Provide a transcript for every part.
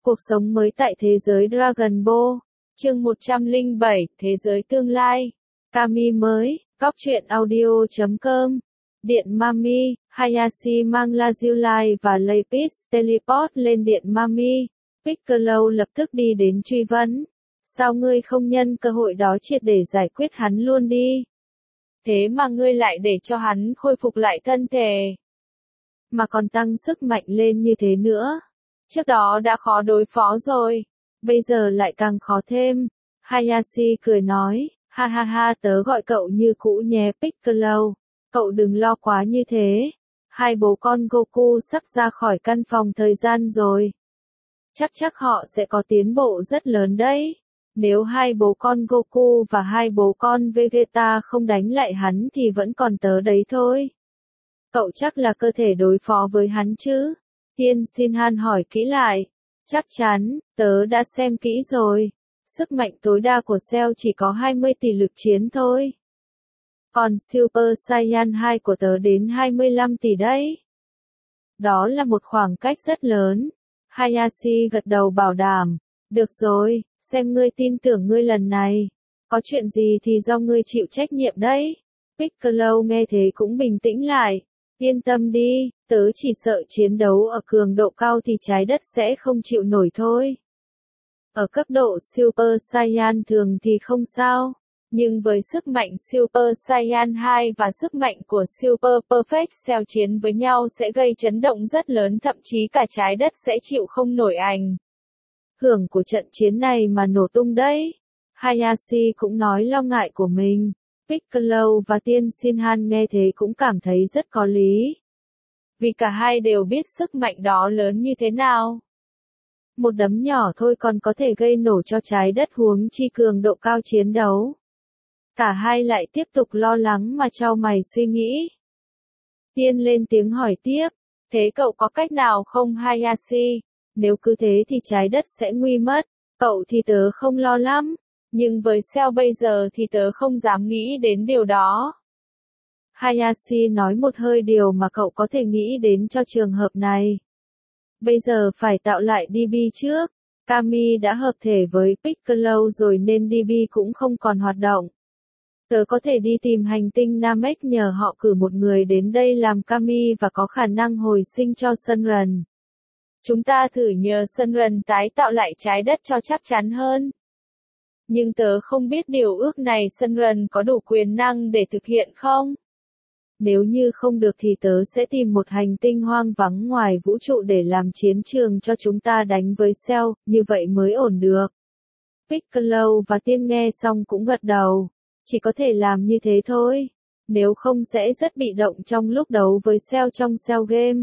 Cuộc sống mới tại thế giới Dragon Ball. Chương 107, Thế giới tương lai. Kami mới, Cóc truyện audio.com. Điện Mami, Hayashi mang Lazuli và Lapis teleport lên điện Mami. Piccolo lập tức đi đến truy vấn. Sao ngươi không nhân cơ hội đó triệt để giải quyết hắn luôn đi? Thế mà ngươi lại để cho hắn khôi phục lại thân thể. Mà còn tăng sức mạnh lên như thế nữa. Trước đó đã khó đối phó rồi. Bây giờ lại càng khó thêm. Hayashi cười nói. Ha ha ha, tớ gọi cậu như cũ nhé Piccolo. Cậu đừng lo quá như thế. Hai bố con Goku sắp ra khỏi căn phòng thời gian rồi. Chắc họ sẽ có tiến bộ rất lớn đấy. Nếu hai bố con Goku và hai bố con Vegeta không đánh lại hắn thì vẫn còn tớ đấy thôi. Cậu chắc là cơ thể đối phó với hắn chứ? Tiên Shinhan hỏi kỹ lại. Chắc chắn, tớ đã xem kỹ rồi. Sức mạnh tối đa của Cell chỉ có 20 tỷ lực chiến thôi. Còn Super Saiyan 2 của tớ đến 25 tỷ đấy. Đó là một khoảng cách rất lớn. Hayashi gật đầu bảo đảm. Được rồi, xem ngươi tin tưởng ngươi lần này. Có chuyện gì thì do ngươi chịu trách nhiệm đấy. Piccolo nghe thế cũng bình tĩnh lại. Yên tâm đi, tớ chỉ sợ chiến đấu ở cường độ cao thì trái đất sẽ không chịu nổi thôi. Ở cấp độ Super Saiyan thường thì không sao. Nhưng với sức mạnh Super Saiyan 2 và sức mạnh của Super Perfect Cell chiến với nhau sẽ gây chấn động rất lớn, thậm chí cả trái đất sẽ chịu không nổi ảnh hưởng của trận chiến này mà nổ tung đấy. Hayashi cũng nói lo ngại của mình. Piccolo và Tiên Shinhan nghe thế cũng cảm thấy rất có lý. Vì cả hai đều biết sức mạnh đó lớn như thế nào. Một đấm nhỏ thôi còn có thể gây nổ cho trái đất, huống chi cường độ cao chiến đấu. Cả hai lại tiếp tục lo lắng mà chau mày suy nghĩ. Tiên lên tiếng hỏi tiếp. Thế cậu có cách nào không Hayashi? Nếu cứ thế thì trái đất sẽ nguy mất. Cậu thì tớ không lo lắm. Nhưng với Cell bây giờ thì tớ không dám nghĩ đến điều đó. Hayashi nói một hơi điều mà cậu có thể nghĩ đến cho trường hợp này. Bây giờ phải tạo lại DB trước. Kami đã hợp thể với Piccolo rồi nên DB cũng không còn hoạt động. Tớ có thể đi tìm hành tinh Namek nhờ họ cử một người đến đây làm Kami và có khả năng hồi sinh cho Sunrun. Chúng ta thử nhờ Sunrun tái tạo lại trái đất cho chắc chắn hơn. Nhưng tớ không biết điều ước này Sunrun có đủ quyền năng để thực hiện không? Nếu như không được thì tớ sẽ tìm một hành tinh hoang vắng ngoài vũ trụ để làm chiến trường cho chúng ta đánh với Cell, như vậy mới ổn được. Piccolo và Tiên nghe xong cũng gật đầu. Chỉ có thể làm như thế thôi. Nếu không sẽ rất bị động trong lúc đấu với Cell trong Cell game.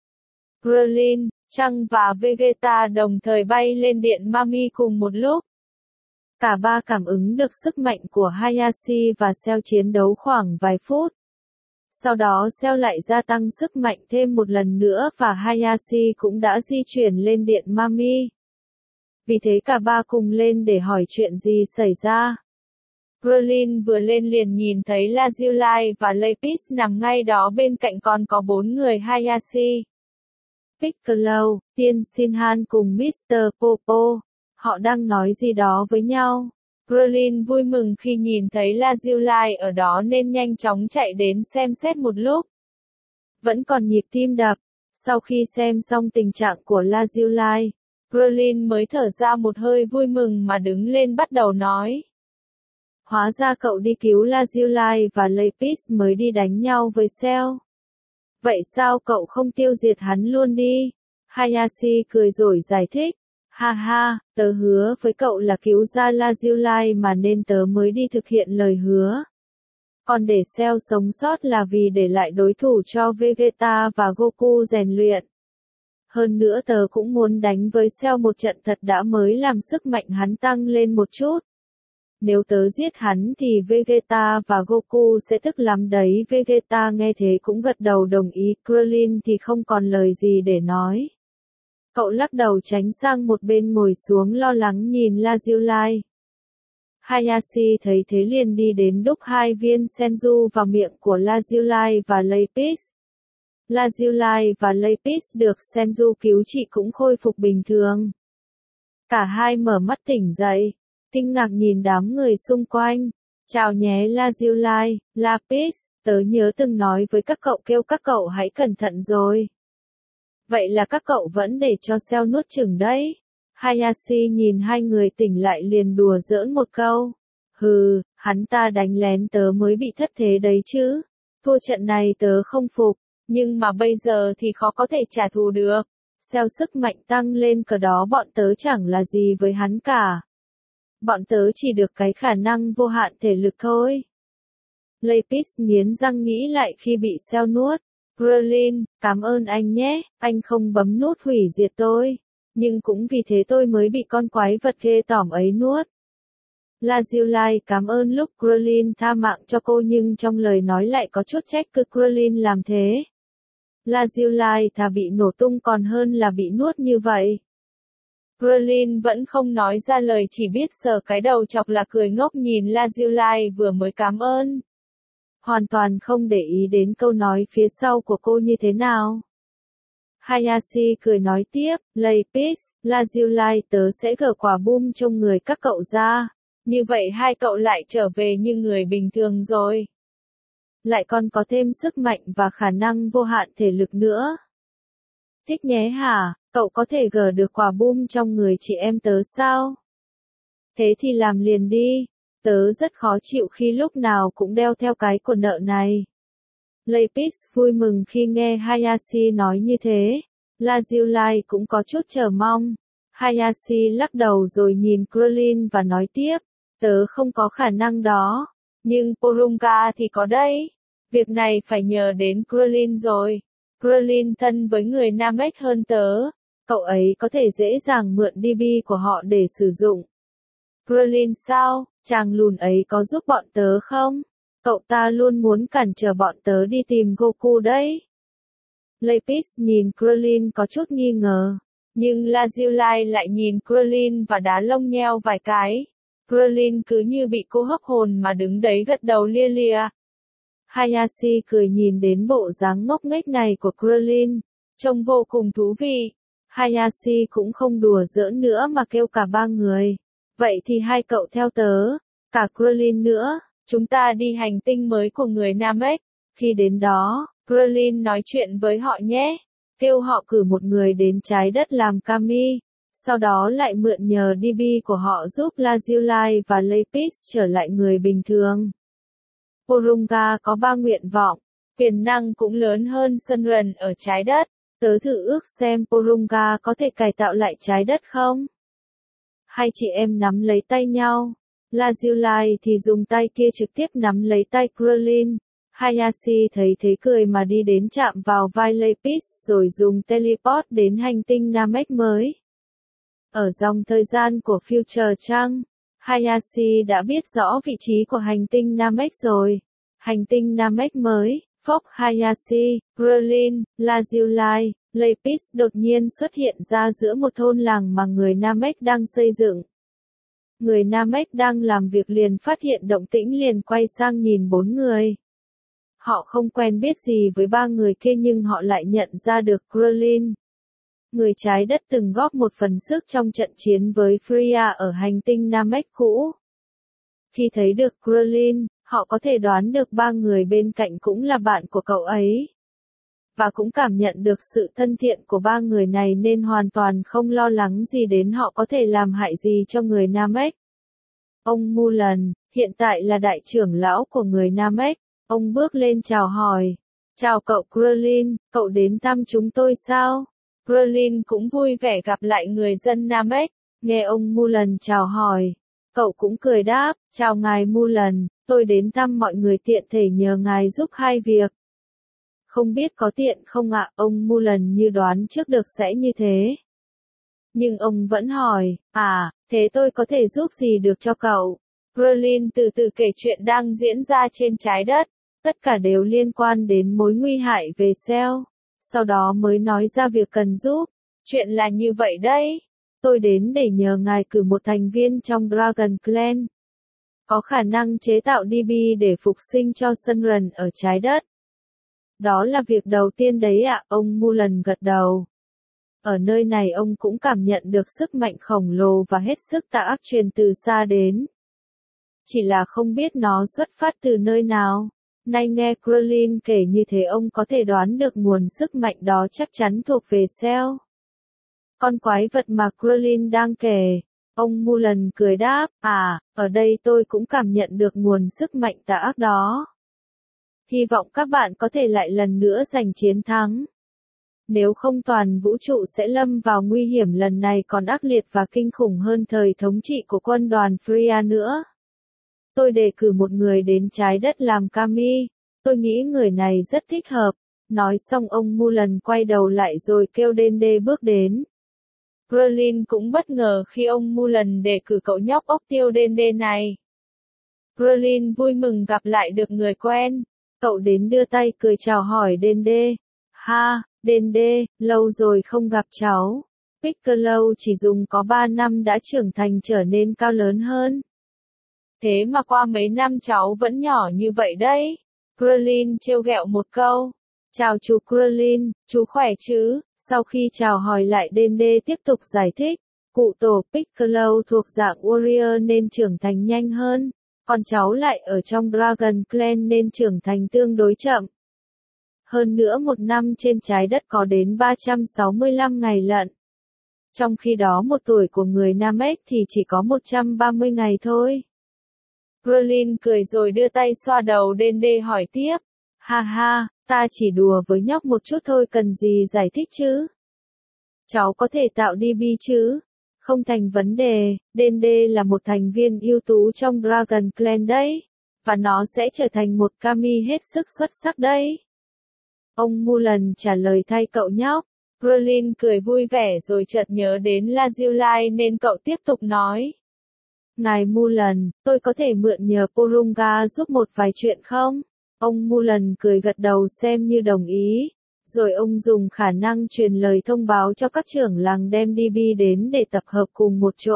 Krillin, Trunks và Vegeta đồng thời bay lên điện Mami cùng một lúc. Cả ba cảm ứng được sức mạnh của Hayashi và Cell chiến đấu khoảng vài phút. Sau đó Cell lại gia tăng sức mạnh thêm một lần nữa và Hayashi cũng đã di chuyển lên điện Mami. Vì thế cả ba cùng lên để hỏi chuyện gì xảy ra. Krillin vừa lên liền nhìn thấy Lazuli và Lapis nằm ngay đó, bên cạnh còn có 4 người Hayashi. Piccolo, Tiên Shinhan cùng Mr. Popo. Họ đang nói gì đó với nhau. Krillin vui mừng khi nhìn thấy Lazuli ở đó nên nhanh chóng chạy đến xem xét một lúc. Vẫn còn nhịp tim đập. Sau khi xem xong tình trạng của Lazuli, Krillin mới thở ra một hơi vui mừng mà đứng lên bắt đầu nói. Hóa ra cậu đi cứu Lazuli và Lapis mới đi đánh nhau với Cell. Vậy sao cậu không tiêu diệt hắn luôn đi? Hayashi cười rồi giải thích. Ha ha, tớ hứa với cậu là cứu ra Lazuli mà nên tớ mới đi thực hiện lời hứa. Còn để Cell sống sót là vì để lại đối thủ cho Vegeta và Goku rèn luyện. Hơn nữa tớ cũng muốn đánh với Cell một trận thật đã mới làm sức mạnh hắn tăng lên một chút. Nếu tớ giết hắn thì Vegeta và Goku sẽ tức lắm đấy. Vegeta nghe thế cũng gật đầu đồng ý. Krillin thì không còn lời gì để nói. Cậu lắc đầu tránh sang một bên ngồi xuống lo lắng nhìn Lazuli. Hayashi thấy thế liền đi đến đúc 2 viên Senju vào miệng của Lazuli và Lapis. Lazuli và Lapis được Senju cứu trị cũng khôi phục bình thường. Cả hai mở mắt tỉnh dậy, kinh ngạc nhìn đám người xung quanh. Chào nhé Lazuli, Lapis, tớ nhớ từng nói với các cậu kêu các cậu hãy cẩn thận rồi. Vậy là các cậu vẫn để cho Cell nuốt chửng đấy. Hayashi nhìn hai người tỉnh lại liền đùa giỡn một câu. Hừ, hắn ta đánh lén tớ mới bị thất thế đấy chứ. Thua trận này tớ không phục, nhưng mà bây giờ thì khó có thể trả thù được. Cell sức mạnh tăng lên cỡ đó bọn tớ chẳng là gì với hắn cả. Bọn tớ chỉ được cái khả năng vô hạn thể lực thôi. Lapis nghiến răng nghĩ lại khi bị Cell nuốt. Krillin, cảm ơn anh nhé, anh không bấm nút hủy diệt tôi. Nhưng cũng vì thế tôi mới bị con quái vật ghê tởm ấy nuốt. Lazuli cảm ơn lúc Krillin tha mạng cho cô nhưng trong lời nói lại có chút trách cứ Krillin làm thế. Lazuli thà bị nổ tung còn hơn là bị nuốt như vậy. Krillin vẫn không nói ra lời chỉ biết sờ cái đầu chọc là cười ngốc nhìn Lazuli vừa mới cảm ơn. Hoàn toàn không để ý đến câu nói phía sau của cô như thế nào. Hayashi cười nói tiếp, Lapis, Lazuli tớ sẽ gỡ quả bom trong người các cậu ra. Như vậy hai cậu lại trở về như người bình thường rồi. Lại còn có thêm sức mạnh và khả năng vô hạn thể lực nữa. Thích nhé hả, cậu có thể gỡ được quả bom trong người chị em tớ sao? Thế thì làm liền đi. Tớ rất khó chịu khi lúc nào cũng đeo theo cái cột nợ này. Lapis vui mừng khi nghe Hayashi nói như thế. Lazuli cũng có chút chờ mong. Hayashi lắc đầu rồi nhìn Krillin và nói tiếp. Tớ không có khả năng đó. Nhưng Porunga thì có đấy. Việc này phải nhờ đến Krillin rồi. Krillin thân với người Namek hơn tớ. Cậu ấy có thể dễ dàng mượn DB của họ để sử dụng. Krillin sao, chàng lùn ấy có giúp bọn tớ không? Cậu ta luôn muốn cản trở bọn tớ đi tìm Goku đấy. Lapis nhìn Krillin có chút nghi ngờ. Nhưng Lazuli lại nhìn Krillin và đá lông nheo vài cái. Krillin cứ như bị cô hấp hồn mà đứng đấy gật đầu lia lịa. Hayashi cười nhìn đến bộ dáng ngốc nghếch này của Krillin. Trông vô cùng thú vị. Hayashi cũng không đùa giỡn nữa mà kêu cả ba người. Vậy thì hai cậu theo tớ, cả Krillin nữa, chúng ta đi hành tinh mới của người Namek. Khi đến đó, Krillin nói chuyện với họ nhé. Kêu họ cử một người đến trái đất làm Kami. Sau đó lại mượn nhờ DB của họ giúp Lazuli và Lapis trở lại người bình thường. Porunga có 3 nguyện vọng. Quyền năng cũng lớn hơn Sunrun ở trái đất. Tớ thử ước xem Porunga có thể cải tạo lại trái đất không? Hai chị em nắm lấy tay nhau. Lazuli thì dùng tay kia trực tiếp nắm lấy tay Krillin. Hayashi thấy thế cười mà đi đến chạm vào vai Lapis rồi dùng teleport đến hành tinh Namek mới. Ở dòng thời gian của Future Trăng, Hayashi đã biết rõ vị trí của hành tinh Namek rồi. Hành tinh Namek mới, Fox Hayashi, Krillin, Lazuli, Lapis đột nhiên xuất hiện ra giữa một thôn làng mà người Namek đang xây dựng. Người Namek đang làm việc liền phát hiện động tĩnh liền quay sang nhìn 4 người. Họ không quen biết gì với 3 người kia nhưng họ lại nhận ra được Krillin. Người trái đất từng góp một phần sức trong trận chiến với Freya ở hành tinh Namek cũ. Khi thấy được Krillin, họ có thể đoán được 3 người bên cạnh cũng là bạn của cậu ấy. Và cũng cảm nhận được sự thân thiện của 3 người này nên hoàn toàn không lo lắng gì đến họ có thể làm hại gì cho người Namek. Ông Mulan, hiện tại là đại trưởng lão của người Namek, ông bước lên chào hỏi. Chào cậu Krillin, cậu đến thăm chúng tôi sao? Krillin cũng vui vẻ gặp lại người dân Namek, nghe ông Mulan chào hỏi. Cậu cũng cười đáp, chào ngài Mulan, tôi đến thăm mọi người tiện thể nhờ ngài giúp 2 việc. Không biết có tiện không ạ, ông Mulan như đoán trước được sẽ như thế. Nhưng ông vẫn hỏi, thế tôi có thể giúp gì được cho cậu? Krillin từ từ kể chuyện đang diễn ra trên trái đất, tất cả đều liên quan đến mối nguy hại về Cell. Sau đó mới nói ra việc cần giúp. Chuyện là như vậy đấy. Tôi đến để nhờ ngài cử một thành viên trong Dragon Clan. Có khả năng chế tạo DB để phục sinh cho Sunrun ở trái đất. Đó là việc đầu tiên đấy ạ, ông Mulan gật đầu. Ở nơi này ông cũng cảm nhận được sức mạnh khổng lồ và hết sức tà ác truyền từ xa đến. Chỉ là không biết nó xuất phát từ nơi nào. Nay nghe Krillin kể như thế ông có thể đoán được nguồn sức mạnh đó chắc chắn thuộc về Cell. Con quái vật mà Krillin đang kể. Ông Mulan cười đáp, ở đây tôi cũng cảm nhận được nguồn sức mạnh tà ác đó. Hy vọng các bạn có thể lại lần nữa giành chiến thắng. Nếu không toàn vũ trụ sẽ lâm vào nguy hiểm lần này còn ác liệt và kinh khủng hơn thời thống trị của quân đoàn Freya nữa. Tôi đề cử một người đến trái đất làm Kami, tôi nghĩ người này rất thích hợp. Nói xong ông Mulan quay đầu lại rồi kêu Dende bước đến. Krillin cũng bất ngờ khi ông Mulan đề cử cậu nhóc ốc tiêu Dende này. Krillin vui mừng gặp lại được người quen. Cậu đến đưa tay cười chào hỏi Dende. Ha, Dende, lâu rồi không gặp cháu. Piccolo chỉ dùng có 3 năm đã trưởng thành trở nên cao lớn hơn. Thế mà qua mấy năm cháu vẫn nhỏ như vậy đấy. Krillin trêu ghẹo một câu. Chào chú Krillin, chú khỏe chứ? Sau khi chào hỏi lại Dende tiếp tục giải thích. Cụ tổ Piccolo thuộc dạng Warrior nên trưởng thành nhanh hơn. Còn cháu lại ở trong Dragon Clan nên trưởng thành tương đối chậm. Hơn nữa một năm trên trái đất có đến 365 ngày lận. Trong khi đó một tuổi của người Namek thì chỉ có 130 ngày thôi. Krillin cười rồi đưa tay xoa đầu Dende hỏi tiếp. Ha ha, ta chỉ đùa với nhóc một chút thôi cần gì giải thích chứ. Cháu có thể tạo DB chứ? Không thành vấn đề, Dende là một thành viên ưu tú trong Dragon Clan đấy. Và nó sẽ trở thành một Kami hết sức xuất sắc đấy. Ông Mulan trả lời thay cậu nhóc. Krillin cười vui vẻ rồi chợt nhớ đến Lazuli nên cậu tiếp tục nói. Ngài Mulan, tôi có thể mượn nhờ Porunga giúp một vài chuyện không? Ông Mulan cười gật đầu xem như đồng ý. Rồi ông dùng khả năng truyền lời thông báo cho các trưởng làng đem DB đến để tập hợp cùng một chỗ.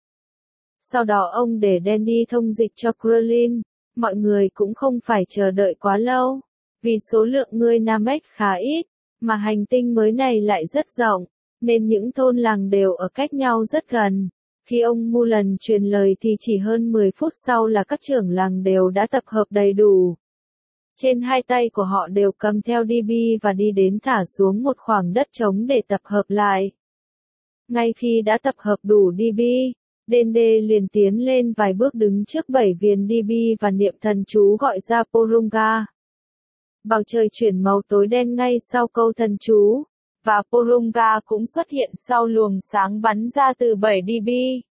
Sau đó ông để Danny thông dịch cho Krillin. Mọi người cũng không phải chờ đợi quá lâu. Vì số lượng người Namek khá ít, mà hành tinh mới này lại rất rộng, nên những thôn làng đều ở cách nhau rất gần. Khi ông Mulan truyền lời thì chỉ hơn 10 phút sau là các trưởng làng đều đã tập hợp đầy đủ. Trên hai tay của họ đều cầm theo DB và đi đến thả xuống một khoảng đất trống để tập hợp lại. Ngay khi đã tập hợp đủ DB, Dende liền tiến lên vài bước đứng trước 7 viên DB và niệm thần chú gọi ra Porunga. Bầu trời chuyển màu tối đen ngay sau câu thần chú, và Porunga cũng xuất hiện sau luồng sáng bắn ra từ 7 DB.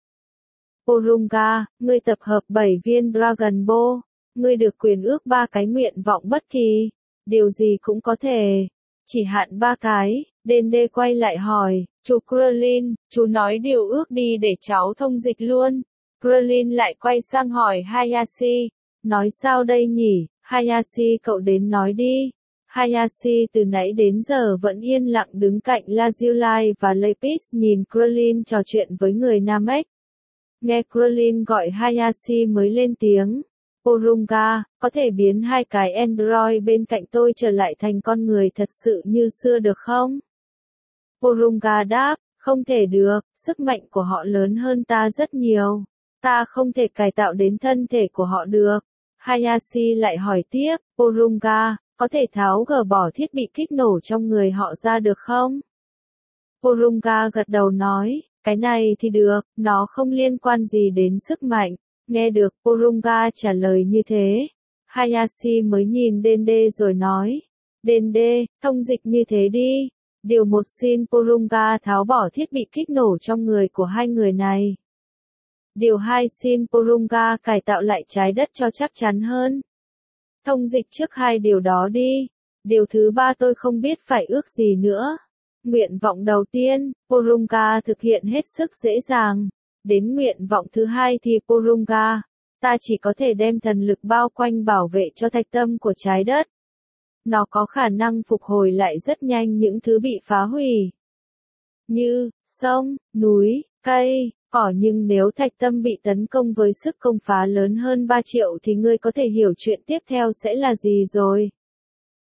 Porunga, ngươi tập hợp 7 viên Dragon Ball, ngươi được quyền ước 3 cái nguyện vọng bất kỳ, điều gì cũng có thể, chỉ hạn 3 cái. Dende quay lại hỏi, chú Krillin, chú nói điều ước đi để cháu thông dịch luôn. Krillin lại quay sang hỏi Hayashi, nói sao đây nhỉ? Hayashi cậu đến nói đi. Hayashi từ nãy đến giờ vẫn yên lặng đứng cạnh Lazuli và Lapis nhìn Krillin trò chuyện với người Namek. Nghe Krillin gọi Hayashi mới lên tiếng. Porunga, có thể biến hai cái android bên cạnh tôi trở lại thành con người thật sự như xưa được không? Porunga đáp, không thể được, sức mạnh của họ lớn hơn ta rất nhiều. Ta không thể cải tạo đến thân thể của họ được. Hayashi lại hỏi tiếp, Porunga, có thể tháo gỡ bỏ thiết bị kích nổ trong người họ ra được không? Porunga gật đầu nói, cái này thì được, nó không liên quan gì đến sức mạnh. Nghe được Porunga trả lời như thế, Hayashi mới nhìn Dende rồi nói, Dende, thông dịch như thế đi. Điều 1 xin Porunga tháo bỏ thiết bị kích nổ trong người của hai người này. Điều 2 xin Porunga cải tạo lại trái đất cho chắc chắn hơn. Thông dịch trước hai điều đó đi. Điều thứ 3 tôi không biết phải ước gì nữa. Nguyện vọng đầu tiên, Porunga thực hiện hết sức dễ dàng. Đến nguyện vọng thứ 2 thì Porunga, ta chỉ có thể đem thần lực bao quanh bảo vệ cho thạch tâm của trái đất. Nó có khả năng phục hồi lại rất nhanh những thứ bị phá hủy. Như, sông, núi, cây, cỏ nhưng nếu thạch tâm bị tấn công với sức công phá lớn hơn 3 triệu thì ngươi có thể hiểu chuyện tiếp theo sẽ là gì rồi.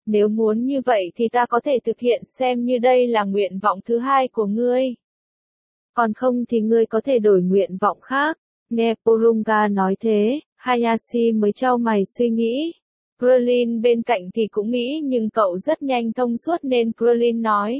Nếu muốn như vậy thì ta có thể thực hiện xem như đây là nguyện vọng thứ hai của ngươi. Còn không thì ngươi có thể đổi nguyện vọng khác. Nghe Porunga nói thế, Hayashi mới chau mày suy nghĩ. Krillin bên cạnh thì cũng nghĩ nhưng cậu rất nhanh thông suốt nên Krillin nói.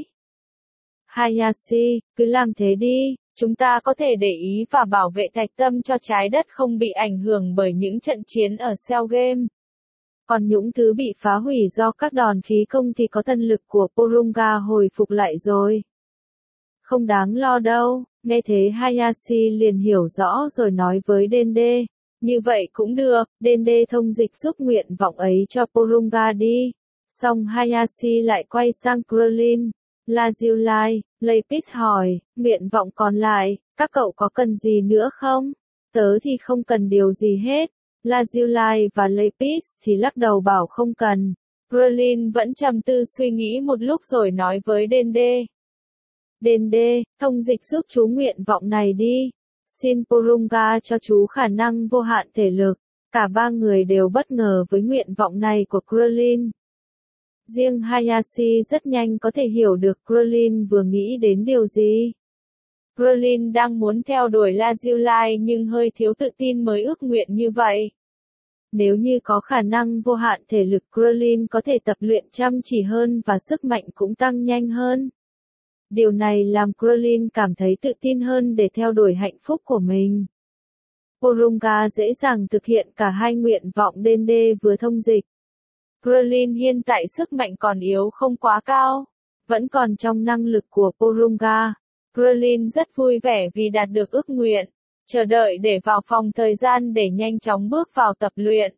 Hayashi, cứ làm thế đi, chúng ta có thể để ý và bảo vệ thạch tâm cho trái đất không bị ảnh hưởng bởi những trận chiến ở Cell Game. Còn những thứ bị phá hủy do các đòn khí công thì có thần lực của Porunga hồi phục lại rồi. Không đáng lo đâu, nghe thế Hayashi liền hiểu rõ rồi nói với Dende. Như vậy cũng được, Dende thông dịch giúp nguyện vọng ấy cho Porunga đi. Xong Hayashi lại quay sang Krillin. Lazuli, Lapis hỏi, nguyện vọng còn lại, các cậu có cần gì nữa không? Tớ thì không cần điều gì hết. Lazuli và Lapis thì lắc đầu bảo không cần. Krillin vẫn trầm tư suy nghĩ một lúc rồi nói với Dende. Dende, thông dịch giúp chú nguyện vọng này đi. Xin Porunga cho chú khả năng vô hạn thể lực. Cả ba người đều bất ngờ với nguyện vọng này của Krillin. Riêng Hayashi rất nhanh có thể hiểu được Krillin vừa nghĩ đến điều gì. Krillin đang muốn theo đuổi Lazuli nhưng hơi thiếu tự tin mới ước nguyện như vậy. Nếu như có khả năng vô hạn thể lực Krillin có thể tập luyện chăm chỉ hơn và sức mạnh cũng tăng nhanh hơn. Điều này làm Krillin cảm thấy tự tin hơn để theo đuổi hạnh phúc của mình. Porunga dễ dàng thực hiện cả hai nguyện vọng Dende vừa thông dịch. Krillin hiện tại sức mạnh còn yếu không quá cao, vẫn còn trong năng lực của Porunga. Krillin rất vui vẻ vì đạt được ước nguyện, chờ đợi để vào phòng thời gian để nhanh chóng bước vào tập luyện.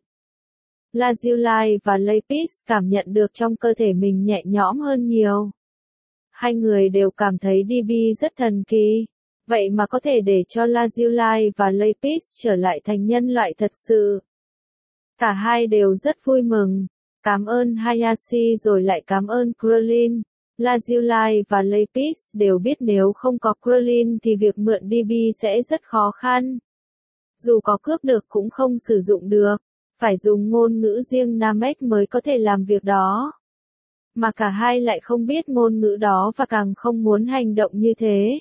Lazuli và Lapis cảm nhận được trong cơ thể mình nhẹ nhõm hơn nhiều. Hai người đều cảm thấy DB rất thần kỳ, vậy mà có thể để cho Lazuli và Lapis trở lại thành nhân loại thật sự. Cả hai đều rất vui mừng. Cảm ơn Hayashi rồi lại cảm ơn Krillin. Lazuli và Lapis đều biết nếu không có Krillin thì việc mượn DB sẽ rất khó khăn. Dù có cướp được cũng không sử dụng được, phải dùng ngôn ngữ riêng Namek mới có thể làm việc đó. Mà cả hai lại không biết ngôn ngữ đó và càng không muốn hành động như thế.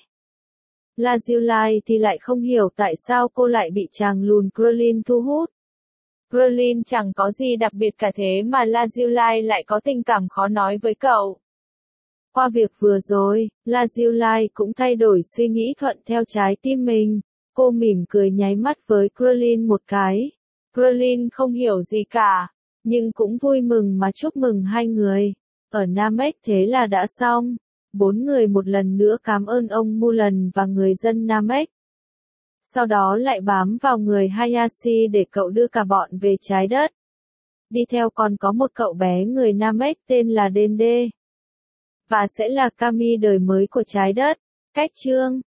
Lazuli thì lại không hiểu tại sao cô lại bị chàng lùn Krillin thu hút. Krillin chẳng có gì đặc biệt cả thế mà Lazuli lại có tình cảm khó nói với cậu. Qua việc vừa rồi, Lazuli cũng thay đổi suy nghĩ thuận theo trái tim mình. Cô mỉm cười nháy mắt với Krillin một cái. Krillin không hiểu gì cả, nhưng cũng vui mừng mà chúc mừng hai người. Ở Namek thế là đã xong. Bốn người một lần nữa cảm ơn ông Mulan và người dân Namek. Sau đó lại bám vào người Hayashi để cậu đưa cả bọn về trái đất. Đi theo còn có một cậu bé người Namek tên là Dende. Và sẽ là Kami đời mới của trái đất. Cách chương